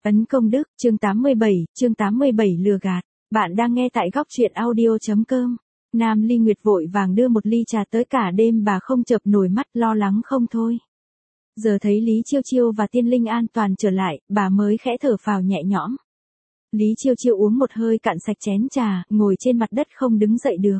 Ấn công đức, chương 87 lừa gạt. Bạn đang nghe tại góc truyện audio.com. Nam Ly Nguyệt vội vàng đưa một ly trà tới, cả đêm bà không chợp nổi mắt, lo lắng không thôi. Giờ thấy Lý Chiêu Chiêu và Tiên Linh an toàn trở lại, bà mới khẽ thở phào nhẹ nhõm. Lý Chiêu Chiêu uống một hơi cạn sạch chén trà, ngồi trên mặt đất không đứng dậy được.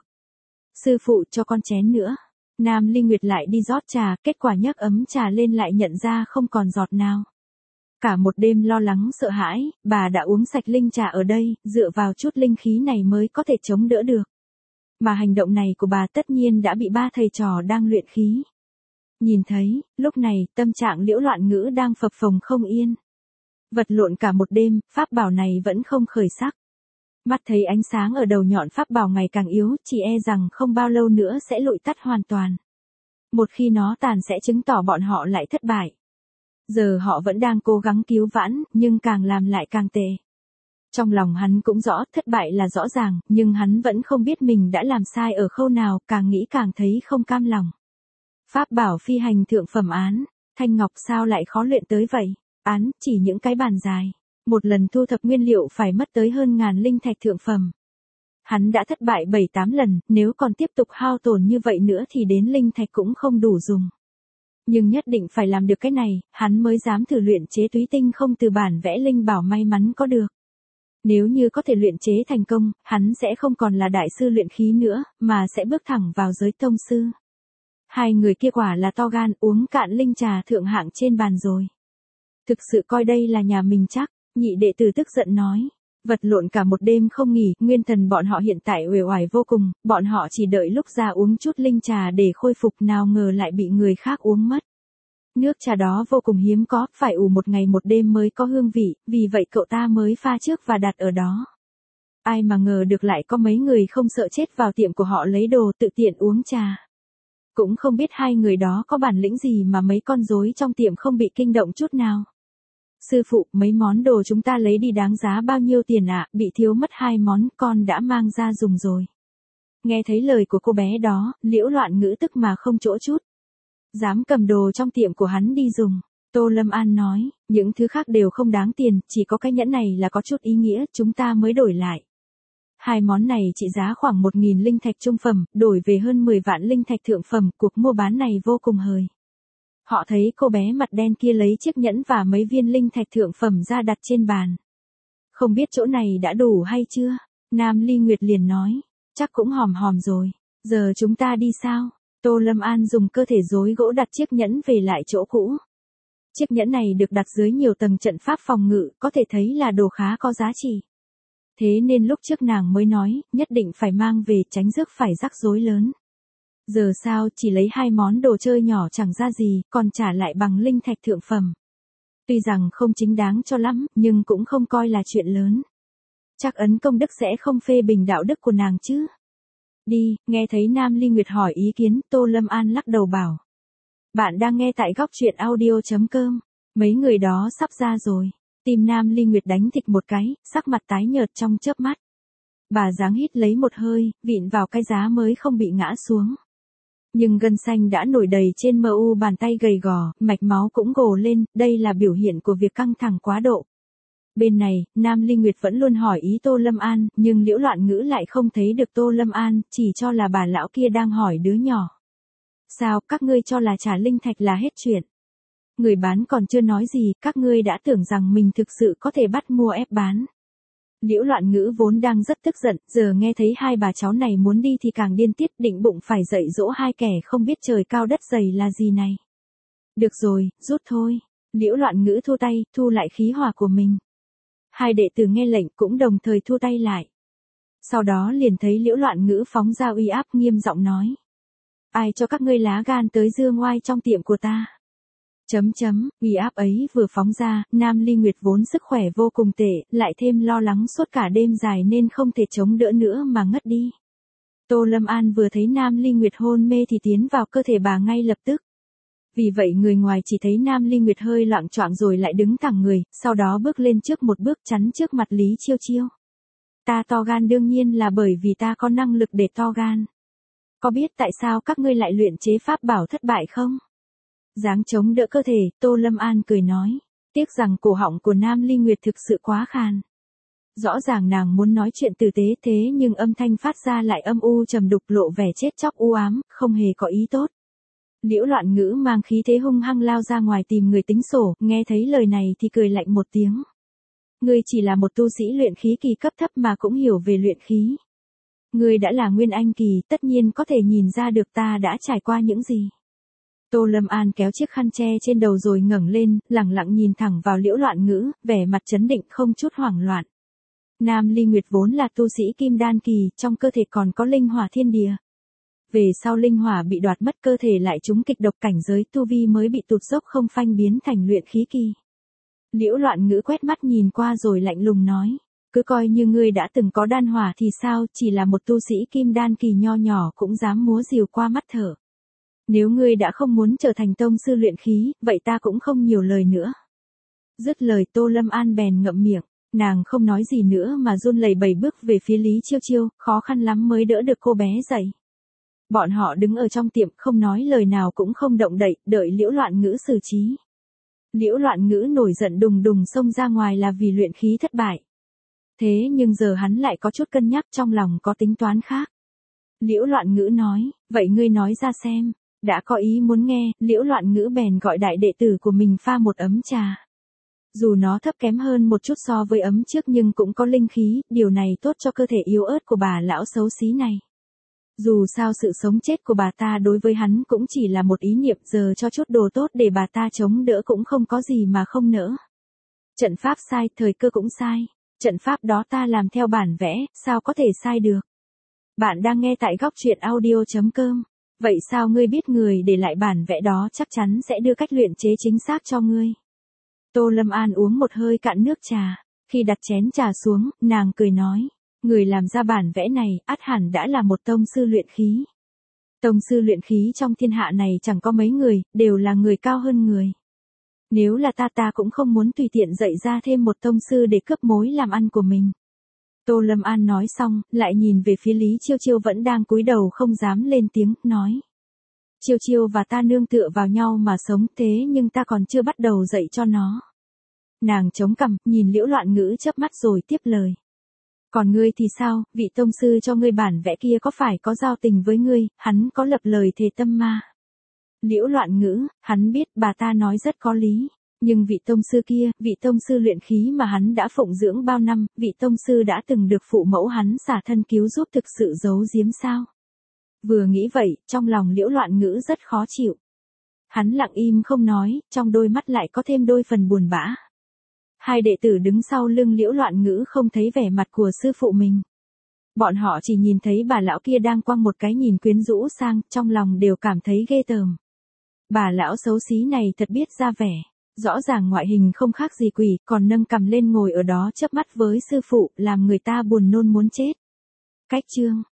Sư phụ cho con chén nữa. Nam Ly Nguyệt lại đi rót trà, kết quả nhấc ấm trà lên lại nhận ra không còn giọt nào. Cả một đêm lo lắng sợ hãi, bà đã uống sạch linh trà ở đây, dựa vào chút linh khí này mới có thể chống đỡ được. Mà hành động này của bà tất nhiên đã bị ba thầy trò đang luyện khí. Nhìn thấy, lúc này, tâm trạng Liễu Loạn Ngữ đang phập phồng không yên. Vật lộn cả một đêm, pháp bảo này vẫn không khởi sắc. Mắt thấy ánh sáng ở đầu nhọn pháp bảo ngày càng yếu, chỉ e rằng không bao lâu nữa sẽ lụi tắt hoàn toàn. Một khi nó tàn sẽ chứng tỏ bọn họ lại thất bại. Giờ họ vẫn đang cố gắng cứu vãn, nhưng càng làm lại càng tệ. Trong lòng hắn cũng rõ, thất bại là rõ ràng, nhưng hắn vẫn không biết mình đã làm sai ở khâu nào, càng nghĩ càng thấy không cam lòng. Pháp bảo phi hành thượng phẩm án, thanh ngọc sao lại khó luyện tới vậy? Án, chỉ những cái bàn dài. Một lần thu thập nguyên liệu phải mất tới hơn 1000 linh thạch thượng phẩm. Hắn đã thất bại 7-8 lần, nếu còn tiếp tục hao tổn như vậy nữa thì đến linh thạch cũng không đủ dùng. Nhưng nhất định phải làm được cái này, hắn mới dám thử luyện chế túy tinh không từ bản vẽ linh bảo may mắn có được. Nếu như có thể luyện chế thành công, hắn sẽ không còn là đại sư luyện khí nữa, mà sẽ bước thẳng vào giới tông sư. Hai người kia quả là to gan, uống cạn linh trà thượng hạng trên bàn rồi. Thực sự coi đây là nhà mình chắc, nhị đệ tử tức giận nói. Vật lộn cả một đêm không nghỉ, nguyên thần bọn họ hiện tại uể oải vô cùng, bọn họ chỉ đợi lúc ra uống chút linh trà để khôi phục, nào ngờ lại bị người khác uống mất. Nước trà đó vô cùng hiếm có, phải ủ một ngày một đêm mới có hương vị, vì vậy cậu ta mới pha trước và đặt ở đó. Ai mà ngờ được lại có mấy người không sợ chết vào tiệm của họ lấy đồ tự tiện uống trà. Cũng không biết hai người đó có bản lĩnh gì mà mấy con rối trong tiệm không bị kinh động chút nào. Sư phụ, mấy món đồ chúng ta lấy đi đáng giá bao nhiêu tiền ạ? Bị thiếu mất 2 món, con đã mang ra dùng rồi. Nghe thấy lời của cô bé đó, Liễu Loạn Ngữ tức mà không chỗ chút. Dám cầm đồ trong tiệm của hắn đi dùng. Tô Lâm An nói, những thứ khác đều không đáng tiền, chỉ có cái nhẫn này là có chút ý nghĩa, chúng ta mới đổi lại. 2 món này trị giá khoảng 1000 linh thạch trung phẩm, đổi về hơn 10 vạn linh thạch thượng phẩm, cuộc mua bán này vô cùng hời. Họ thấy cô bé mặt đen kia lấy chiếc nhẫn và mấy viên linh thạch thượng phẩm ra đặt trên bàn. Không biết chỗ này đã đủ hay chưa? Nam Ly Nguyệt liền nói, chắc cũng hòm hòm rồi. Giờ chúng ta đi sao? Tô Lâm An dùng cơ thể rối gỗ đặt chiếc nhẫn về lại chỗ cũ. Chiếc nhẫn này được đặt dưới nhiều tầng trận pháp phòng ngự, có thể thấy là đồ khá có giá trị. Thế nên lúc trước nàng mới nói, nhất định phải mang về, tránh rước phải rắc rối lớn. Giờ sao, chỉ lấy 2 món đồ chơi nhỏ chẳng ra gì, còn trả lại bằng linh thạch thượng phẩm. Tuy rằng không chính đáng cho lắm, nhưng cũng không coi là chuyện lớn. Chắc Ấn công đức sẽ không phê bình đạo đức của nàng chứ. Đi, nghe thấy Nam Ly Nguyệt hỏi ý kiến, Tô Lâm An lắc đầu bảo. Bạn đang nghe tại góc truyện audio.com. Mấy người đó sắp ra rồi. Tim Nam Ly Nguyệt đánh thịch một cái, sắc mặt tái nhợt trong chớp mắt. Bà dáng hít lấy một hơi, vịn vào cái giá mới không bị ngã xuống. Nhưng gân xanh đã nổi đầy trên mu bàn tay gầy gò, mạch máu cũng gồ lên, đây là biểu hiện của việc căng thẳng quá độ. Bên này, Nam Ly Nguyệt vẫn luôn hỏi ý Tô Lâm An, nhưng Liễu Loạn Ngữ lại không thấy được Tô Lâm An, chỉ cho là bà lão kia đang hỏi đứa nhỏ. Sao, các ngươi cho là trả linh thạch là hết chuyện? Người bán còn chưa nói gì, các ngươi đã tưởng rằng mình thực sự có thể bắt mua ép bán. Liễu Loạn Ngữ vốn đang rất tức giận, giờ nghe thấy hai bà cháu này muốn đi thì càng điên tiết, định bụng phải dạy dỗ hai kẻ không biết trời cao đất dày là gì này. Được rồi, rút thôi. Liễu Loạn Ngữ thu tay, thu lại khí hỏa của mình. Hai đệ tử nghe lệnh cũng đồng thời thu tay lại. Sau đó liền thấy Liễu Loạn Ngữ phóng ra uy áp, nghiêm giọng nói. Ai cho các ngươi lá gan tới dương oai trong tiệm của ta? Uy áp ấy vừa phóng ra, Nam Ly Nguyệt vốn sức khỏe vô cùng tệ, lại thêm lo lắng suốt cả đêm dài nên không thể chống đỡ nữa mà ngất đi. Tô Lâm An vừa thấy Nam Ly Nguyệt hôn mê thì tiến vào cơ thể bà ngay lập tức. Vì vậy người ngoài chỉ thấy Nam Ly Nguyệt hơi loạng choạng rồi lại đứng thẳng người, sau đó bước lên trước một bước chắn trước mặt Lý Chiêu Chiêu. Ta to gan đương nhiên là bởi vì ta có năng lực để to gan. Có biết tại sao các ngươi lại luyện chế pháp bảo thất bại không? Dáng chống đỡ cơ thể, Tô Lâm An cười nói. Tiếc rằng cổ họng của Nam Ly Nguyệt thực sự quá khàn. Rõ ràng nàng muốn nói chuyện tử tế thế nhưng âm thanh phát ra lại âm u trầm đục lộ vẻ chết chóc u ám, không hề có ý tốt. Liễu Loạn Ngữ mang khí thế hung hăng lao ra ngoài tìm người tính sổ, nghe thấy lời này thì cười lạnh một tiếng. Ngươi chỉ là một tu sĩ luyện khí kỳ cấp thấp mà cũng hiểu về luyện khí. Ngươi đã là Nguyên Anh kỳ, tất nhiên có thể nhìn ra được ta đã trải qua những gì. Tô Lâm An kéo chiếc khăn che trên đầu rồi ngẩng lên, lẳng lặng nhìn thẳng vào Liễu Loạn Ngữ, vẻ mặt trấn định không chút hoảng loạn. Nam Ly Nguyệt vốn là tu sĩ kim đan kỳ, trong cơ thể còn có linh hỏa thiên địa. Về sau linh hỏa bị đoạt mất, cơ thể lại trúng kịch độc, cảnh giới tu vi mới bị tụt dốc không phanh biến thành luyện khí kỳ. Liễu Loạn Ngữ quét mắt nhìn qua rồi lạnh lùng nói, cứ coi như ngươi đã từng có đan hỏa thì sao, chỉ là một tu sĩ kim đan kỳ nho nhỏ cũng dám múa rìu qua mắt thở. Nếu ngươi đã không muốn trở thành tông sư luyện khí, vậy ta cũng không nhiều lời nữa. Dứt lời Tô Lâm An bèn ngậm miệng, nàng không nói gì nữa mà run lẩy bẩy bước về phía Lý Chiêu Chiêu, khó khăn lắm mới đỡ được cô bé dậy. Bọn họ đứng ở trong tiệm không nói lời nào cũng không động đậy, đợi Liễu Loạn Ngữ xử trí. Liễu Loạn Ngữ nổi giận đùng đùng xông ra ngoài là vì luyện khí thất bại. Thế nhưng giờ hắn lại có chút cân nhắc, trong lòng có tính toán khác. Liễu Loạn Ngữ nói, vậy ngươi nói ra xem. Đã có ý muốn nghe, Liễu Loạn Ngữ bèn gọi đại đệ tử của mình pha một ấm trà. Dù nó thấp kém hơn một chút so với ấm trước nhưng cũng có linh khí, điều này tốt cho cơ thể yếu ớt của bà lão xấu xí này. Dù sao sự sống chết của bà ta đối với hắn cũng chỉ là một ý niệm, giờ cho chút đồ tốt để bà ta chống đỡ cũng không có gì mà không nỡ. Trận pháp sai, thời cơ cũng sai. Trận pháp đó ta làm theo bản vẽ, sao có thể sai được. Bạn đang nghe tại góc truyện audio.com. Vậy sao ngươi biết người để lại bản vẽ đó chắc chắn sẽ đưa cách luyện chế chính xác cho ngươi? Tô Lâm An uống một hơi cạn nước trà. Khi đặt chén trà xuống, nàng cười nói. Người làm ra bản vẽ này, ắt hẳn đã là một tông sư luyện khí. Tông sư luyện khí trong thiên hạ này chẳng có mấy người, đều là người cao hơn người. Nếu là ta cũng không muốn tùy tiện dạy ra thêm một tông sư để cướp mối làm ăn của mình. Tô Lâm An nói xong, lại nhìn về phía Lý Chiêu Chiêu vẫn đang cúi đầu không dám lên tiếng, nói. Chiêu Chiêu và ta nương tựa vào nhau mà sống, thế nhưng ta còn chưa bắt đầu dạy cho nó. Nàng chống cằm, nhìn Liễu Loạn Ngữ chớp mắt rồi tiếp lời. Còn ngươi thì sao, vị tông sư cho ngươi bản vẽ kia có phải có giao tình với ngươi, hắn có lập lời thề tâm ma? Liễu Loạn Ngữ, hắn biết bà ta nói rất có lý. Nhưng vị tông sư kia, vị tông sư luyện khí mà hắn đã phụng dưỡng bao năm, vị tông sư đã từng được phụ mẫu hắn xả thân cứu giúp thực sự giấu giếm sao? Vừa nghĩ vậy, trong lòng Liễu Loạn Ngữ rất khó chịu. Hắn lặng im không nói, trong đôi mắt lại có thêm đôi phần buồn bã. Hai đệ tử đứng sau lưng Liễu Loạn Ngữ không thấy vẻ mặt của sư phụ mình. Bọn họ chỉ nhìn thấy bà lão kia đang quăng một cái nhìn quyến rũ sang, trong lòng đều cảm thấy ghê tởm. Bà lão xấu xí này thật biết ra vẻ. Rõ ràng ngoại hình không khác gì quỷ, còn nâng cằm lên ngồi ở đó chớp mắt với sư phụ, làm người ta buồn nôn muốn chết. Cách chương